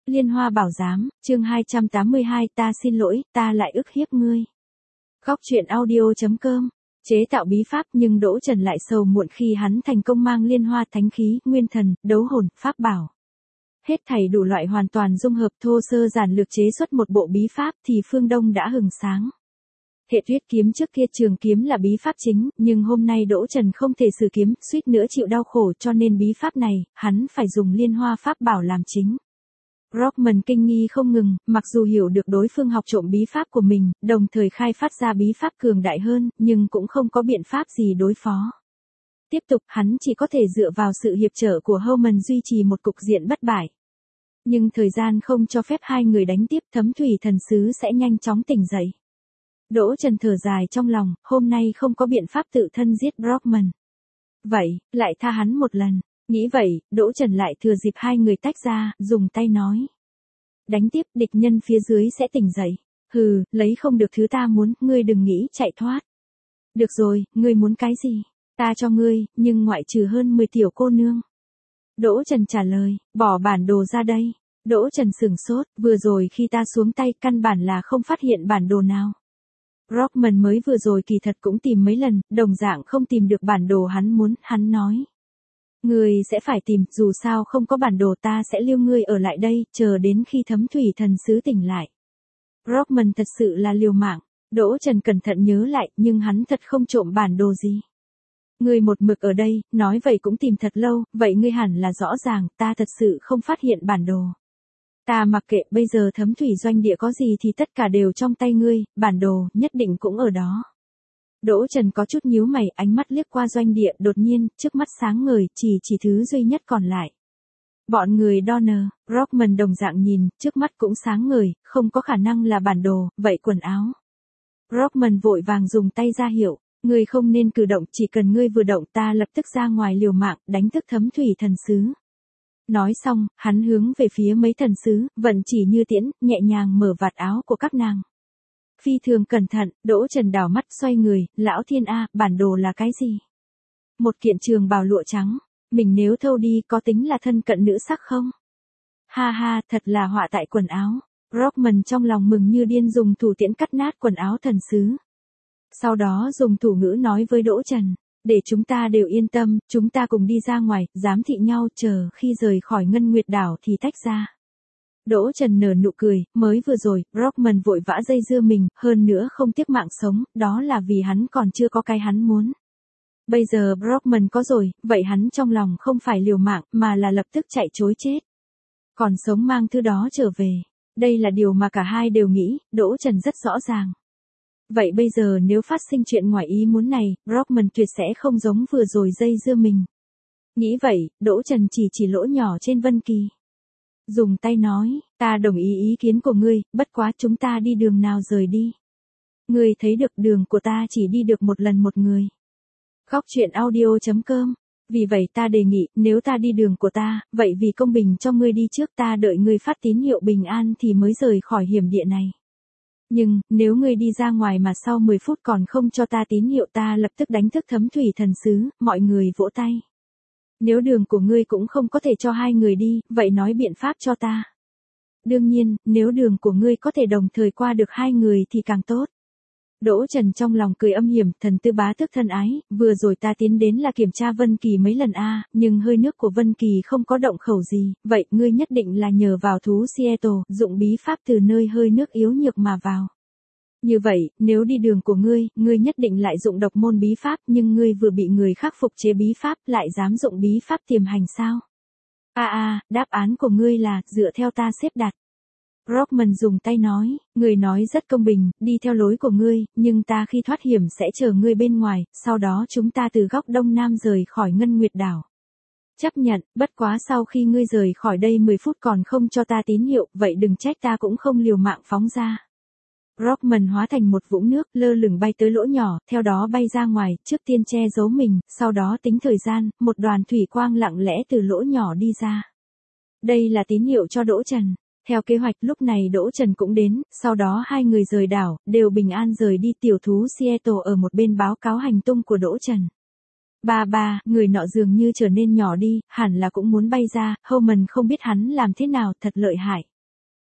Liên Hoa Bảo Giám, chương 282, ta xin lỗi, ta lại ức hiếp ngươi. Góc truyện audio.com, chế tạo bí pháp nhưng Đỗ Trần lại sầu muộn khi hắn thành công mang liên hoa thánh khí, nguyên thần, đấu hồn, pháp bảo. Hết thảy đủ loại hoàn toàn dung hợp thô sơ giản lược chế xuất một bộ bí pháp thì phương Đông đã hừng sáng. Hệ tuyết kiếm trước kia trường kiếm là bí pháp chính, nhưng hôm nay Đỗ Trần không thể sử kiếm, suýt nữa chịu đau khổ cho nên bí pháp này, hắn phải dùng liên hoa pháp bảo làm chính. Brockman kinh nghi không ngừng, mặc dù hiểu được đối phương học trộm bí pháp của mình, đồng thời khai phát ra bí pháp cường đại hơn, nhưng cũng không có biện pháp gì đối phó. Tiếp tục, hắn chỉ có thể dựa vào sự hiệp trợ của Howman duy trì một cục diện bất bại. Nhưng thời gian không cho phép hai người đánh tiếp, Thấm Thủy Thần Sứ sẽ nhanh chóng tỉnh dậy. Đỗ Trần thở dài trong lòng, hôm nay không có biện pháp tự thân giết Brockman. Vậy, lại tha hắn một lần. Nghĩ vậy, Đỗ Trần lại thừa dịp hai người tách ra, dùng tay nói. Đánh tiếp, địch nhân phía dưới sẽ tỉnh dậy. Hừ, lấy không được thứ ta muốn, ngươi đừng nghĩ chạy thoát. Được rồi, ngươi muốn cái gì? Ta cho ngươi, nhưng ngoại trừ hơn 10 tiểu cô nương. Đỗ Trần trả lời, bỏ bản đồ ra đây. Đỗ Trần sửng sốt, vừa rồi khi ta xuống tay căn bản là không phát hiện bản đồ nào. Brockman mới vừa rồi kỳ thật cũng tìm mấy lần, đồng dạng không tìm được bản đồ hắn muốn, hắn nói. Ngươi sẽ phải tìm, dù sao không có bản đồ ta sẽ lưu ngươi ở lại đây, chờ đến khi Thấm Thủy Thần Sứ tỉnh lại. Brockman thật sự là liều mạng, Đỗ Trần cẩn thận nhớ lại, nhưng hắn thật không trộm bản đồ gì. Ngươi một mực ở đây, nói vậy cũng tìm thật lâu, vậy ngươi hẳn là rõ ràng, ta thật sự không phát hiện bản đồ. Ta mặc kệ, bây giờ Thấm Thủy doanh địa có gì thì tất cả đều trong tay ngươi, bản đồ, nhất định cũng ở đó. Đỗ Trần có chút nhíu mày, ánh mắt liếc qua doanh địa, đột nhiên, trước mắt sáng ngời, chỉ thứ duy nhất còn lại. Bọn người Donner, Brockman đồng dạng nhìn, trước mắt cũng sáng ngời, không có khả năng là bản đồ, vậy quần áo. Brockman vội vàng dùng tay ra hiệu, ngươi không nên cử động, chỉ cần ngươi vừa động ta lập tức ra ngoài liều mạng, đánh thức Thấm Thủy Thần Sứ. Nói xong, hắn hướng về phía mấy thần sứ, vận chỉ như tiễn, nhẹ nhàng mở vạt áo của các nàng. Phi thường cẩn thận, Đỗ Trần đảo mắt xoay người, lão thiên a, bản đồ là cái gì? Một kiện trường bào lụa trắng, mình nếu thâu đi có tính là thân cận nữ sắc không? Ha ha, thật là họa tại quần áo. Brockman trong lòng mừng như điên dùng thủ tiễn cắt nát quần áo thần sứ. Sau đó dùng thủ ngữ nói với Đỗ Trần, để chúng ta đều yên tâm, chúng ta cùng đi ra ngoài, giám thị nhau, chờ khi rời khỏi Ngân Nguyệt đảo thì tách ra. Đỗ Trần nở nụ cười, mới vừa rồi, Brockman vội vã dây dưa mình, hơn nữa không tiếc mạng sống, đó là vì hắn còn chưa có cái hắn muốn. Bây giờ Brockman có rồi, vậy hắn trong lòng không phải liều mạng, mà là lập tức chạy trối chết. Còn sống mang thứ đó trở về. Đây là điều mà cả hai đều nghĩ, Đỗ Trần rất rõ ràng. Vậy bây giờ nếu phát sinh chuyện ngoài ý muốn này, Brockman tuyệt sẽ không giống vừa rồi dây dưa mình. Nghĩ vậy, Đỗ Trần chỉ lỗ nhỏ trên Vân Kỳ. Dùng tay nói, ta đồng ý kiến của ngươi, bất quá chúng ta đi đường nào rời đi. Ngươi thấy được đường của ta chỉ đi được một lần một người. Góc truyện audio.com, vì vậy ta đề nghị, nếu ta đi đường của ta, vậy vì công bình cho ngươi đi trước ta đợi ngươi phát tín hiệu bình an thì mới rời khỏi hiểm địa này. Nhưng, nếu ngươi đi ra ngoài mà sau 10 phút còn không cho ta tín hiệu ta lập tức đánh thức Thấm Thủy Thần Sứ, mọi người vỗ tay. Nếu đường của ngươi cũng không có thể cho hai người đi, vậy nói biện pháp cho ta. Đương nhiên, nếu đường của ngươi có thể đồng thời qua được hai người thì càng tốt. Đỗ Trần trong lòng cười âm hiểm, thần tư bá tước thân ái, vừa rồi ta tiến đến là kiểm tra Vân Kỳ mấy lần nhưng hơi nước của Vân Kỳ không có động khẩu gì, vậy ngươi nhất định là nhờ vào thú Seattle, dụng bí pháp từ nơi hơi nước yếu nhược mà vào. Như vậy, nếu đi đường của ngươi nhất định lại dụng độc môn bí pháp nhưng ngươi vừa bị người khác phục chế bí pháp lại dám dụng bí pháp tiềm hành sao? Đáp án của ngươi là, dựa theo ta xếp đặt. Brockman dùng tay nói, ngươi nói rất công bình, đi theo lối của ngươi, nhưng ta khi thoát hiểm sẽ chờ ngươi bên ngoài, sau đó chúng ta từ góc đông nam rời khỏi Ngân Nguyệt đảo. Chấp nhận, bất quá sau khi ngươi rời khỏi đây 10 phút còn không cho ta tín hiệu, vậy đừng trách ta cũng không liều mạng phóng ra. Brockman hóa thành một vũng nước, lơ lửng bay tới lỗ nhỏ, theo đó bay ra ngoài, trước tiên che giấu mình, sau đó tính thời gian, một đoàn thủy quang lặng lẽ từ lỗ nhỏ đi ra. Đây là tín hiệu cho Đỗ Trần. Theo kế hoạch lúc này Đỗ Trần cũng đến, sau đó hai người rời đảo, đều bình an rời đi, tiểu thú Seattle ở một bên báo cáo hành tung của Đỗ Trần. Ba, người nọ dường như trở nên nhỏ đi, hẳn là cũng muốn bay ra, Howman không biết hắn làm thế nào, thật lợi hại.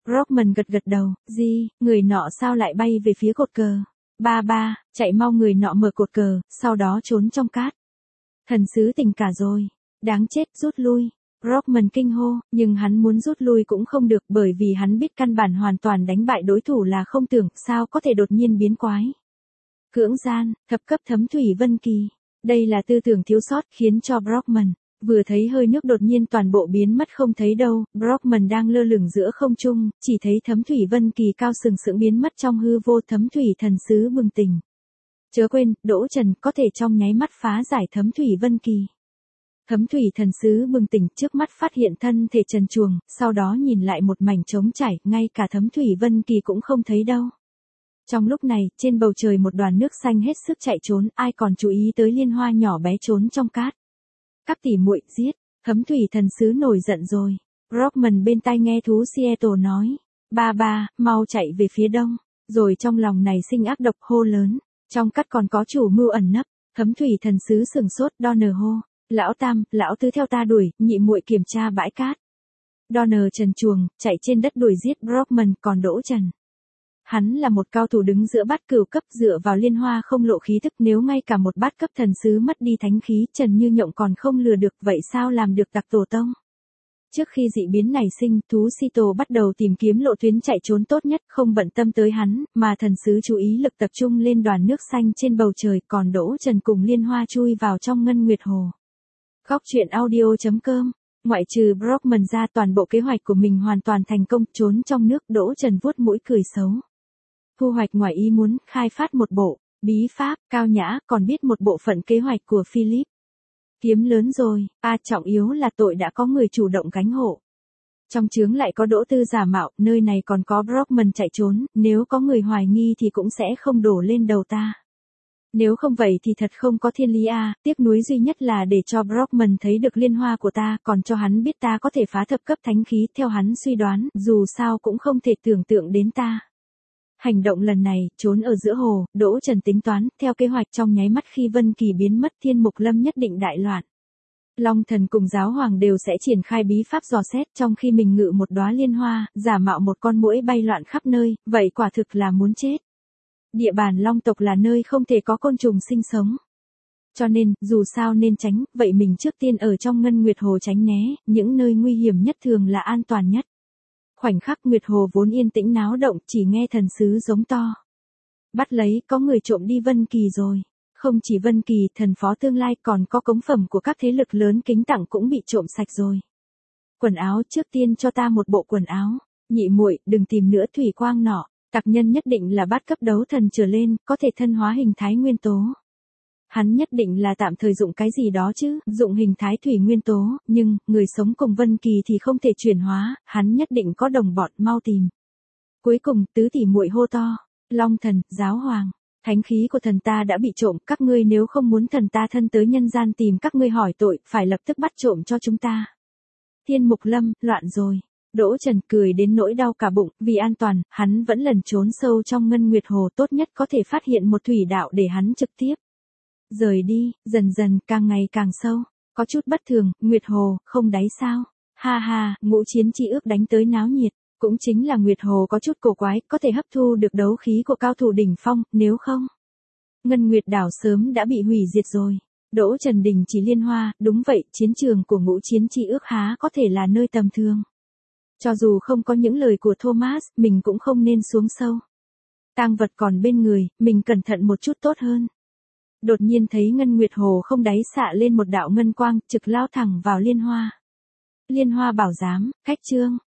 Brockman gật gật đầu, gì, người nọ sao lại bay về phía cột cờ? Ba, chạy mau, người nọ mở cột cờ, sau đó trốn trong cát. Thần sứ tỉnh cả rồi. Đáng chết, rút lui. Brockman kinh hô, nhưng hắn muốn rút lui cũng không được bởi vì hắn biết căn bản hoàn toàn đánh bại đối thủ là không tưởng, sao có thể đột nhiên biến quái. Cưỡng gian, thập cấp thấm thủy vân kỳ. Đây là tư tưởng thiếu sót khiến cho Brockman vừa thấy hơi nước đột nhiên toàn bộ biến mất không thấy đâu. Brockman đang lơ lửng giữa không trung, chỉ thấy thấm thủy vân kỳ cao sừng sững biến mất trong hư vô. Thấm thủy thần sứ bừng tỉnh. Chớ quên, Đỗ Trần có thể trong nháy mắt phá giải thấm thủy vân kỳ. Thấm thủy thần sứ bừng tỉnh, trước mắt phát hiện thân thể trần truồng, sau đó nhìn lại một mảnh trống trải, ngay cả thấm thủy vân kỳ cũng không thấy đâu. Trong lúc này, trên bầu trời một đoàn nước xanh hết sức chạy trốn, ai còn chú ý tới Liên Hoa nhỏ bé trốn trong cát. Các tỷ muội, giết, thấm thủy thần sứ nổi giận rồi. Brockman bên tai nghe thú Seattle nói, ba, mau chạy về phía đông, rồi trong lòng này sinh ác độc hô lớn, trong cát còn có chủ mưu ẩn nấp. Thấm thủy thần sứ sừng sốt, Donner hô, lão tam, lão tứ theo ta đuổi, nhị muội kiểm tra bãi cát. Donner trần truồng, chạy trên đất đuổi giết Brockman, còn Đỗ Trần. Hắn là một cao thủ đứng giữa bát cửu cấp, dựa vào Liên Hoa không lộ khí tức, nếu ngay cả một bát cấp thần sứ mất đi thánh khí, Trần Như Nhộng còn không lừa được, vậy sao làm được Tặc Tổ Tông? Trước khi dị biến nảy sinh, thú Sito bắt đầu tìm kiếm lộ tuyến chạy trốn tốt nhất, không bận tâm tới hắn, mà thần sứ chú ý lực tập trung lên đoàn nước xanh trên bầu trời, còn Đỗ Trần cùng Liên Hoa chui vào trong Ngân Nguyệt Hồ. Góc truyện audio.com. Ngoại trừ Brockman ra, toàn bộ kế hoạch của mình hoàn toàn thành công, trốn trong nước. Đỗ Trần vuốt mũi cười xấu. Thu hoạch ngoài ý muốn, khai phát một bộ bí pháp cao nhã, còn biết một bộ phận kế hoạch của Philip. Kiếm lớn rồi, trọng yếu là tội đã có người chủ động gánh hộ. Trong chướng lại có Đỗ Tư giả mạo, nơi này còn có Brockman chạy trốn, nếu có người hoài nghi thì cũng sẽ không đổ lên đầu ta. Nếu không vậy thì thật không có thiên lý a. Tiếc nuối duy nhất là để cho Brockman thấy được Liên Hoa của ta, còn cho hắn biết ta có thể phá thập cấp thánh khí, theo hắn suy đoán, dù sao cũng không thể tưởng tượng đến ta. Hành động lần này, trốn ở giữa hồ, Đỗ Trần tính toán, theo kế hoạch trong nháy mắt khi Vân Kỳ biến mất, Thiên Mục Lâm nhất định đại loạn. Long Thần cùng Giáo Hoàng đều sẽ triển khai bí pháp dò xét, trong khi mình ngự một đóa liên hoa, giả mạo một con muỗi bay loạn khắp nơi, vậy quả thực là muốn chết. Địa bàn Long tộc là nơi không thể có côn trùng sinh sống. Cho nên, dù sao nên tránh, vậy mình trước tiên ở trong Ngân Nguyệt Hồ tránh né, những nơi nguy hiểm nhất thường là an toàn nhất. Khoảnh khắc Nguyệt Hồ vốn yên tĩnh náo động, chỉ nghe thần sứ giống to. Bắt lấy, có người trộm đi Vân Kỳ rồi. Không chỉ Vân Kỳ, thần phó tương lai, còn có cống phẩm của các thế lực lớn kính tặng cũng bị trộm sạch rồi. Quần áo, trước tiên cho ta một bộ quần áo. Nhị muội, đừng tìm nữa thủy quang nọ. Tặc nhân nhất định là bát cấp đấu thần trở lên, có thể thân hóa hình thái nguyên tố. Hắn nhất định là tạm thời dụng cái gì đó chứ, dụng hình thái thủy nguyên tố, nhưng, người sống cùng Vân Kỳ thì không thể chuyển hóa, hắn nhất định có đồng bọn, mau tìm. Cuối cùng, tứ tỷ muội hô to, Long Thần, Giáo Hoàng, thánh khí của thần ta đã bị trộm, các ngươi nếu không muốn thần ta thân tới nhân gian tìm các ngươi hỏi tội, phải lập tức bắt trộm cho chúng ta. Thiên Mục Lâm, loạn rồi. Đỗ Trần cười đến nỗi đau cả bụng, vì an toàn, hắn vẫn lần trốn sâu trong Ngân Nguyệt Hồ, tốt nhất có thể phát hiện một thủy đạo để hắn trực tiếp rời đi, dần dần, càng ngày càng sâu. Có chút bất thường, Nguyệt Hồ, không đáy sao? Ha ha, Ngũ Chiến Chi ước đánh tới náo nhiệt. Cũng chính là Nguyệt Hồ có chút cổ quái, có thể hấp thu được đấu khí của cao thủ đỉnh phong, nếu không, Ngân Nguyệt đảo sớm đã bị hủy diệt rồi. Đỗ Trần đình chỉ liên hoa, đúng vậy, chiến trường của Ngũ Chiến Chi ước há có thể là nơi tầm thường. Cho dù không có những lời của Thomas, mình cũng không nên xuống sâu. Tang vật còn bên người, mình cẩn thận một chút tốt hơn. Đột nhiên thấy Ngân Nguyệt Hồ không đáy xạ lên một đạo ngân quang, trực lao thẳng vào liên hoa. Liên hoa bảo giám, khách trương,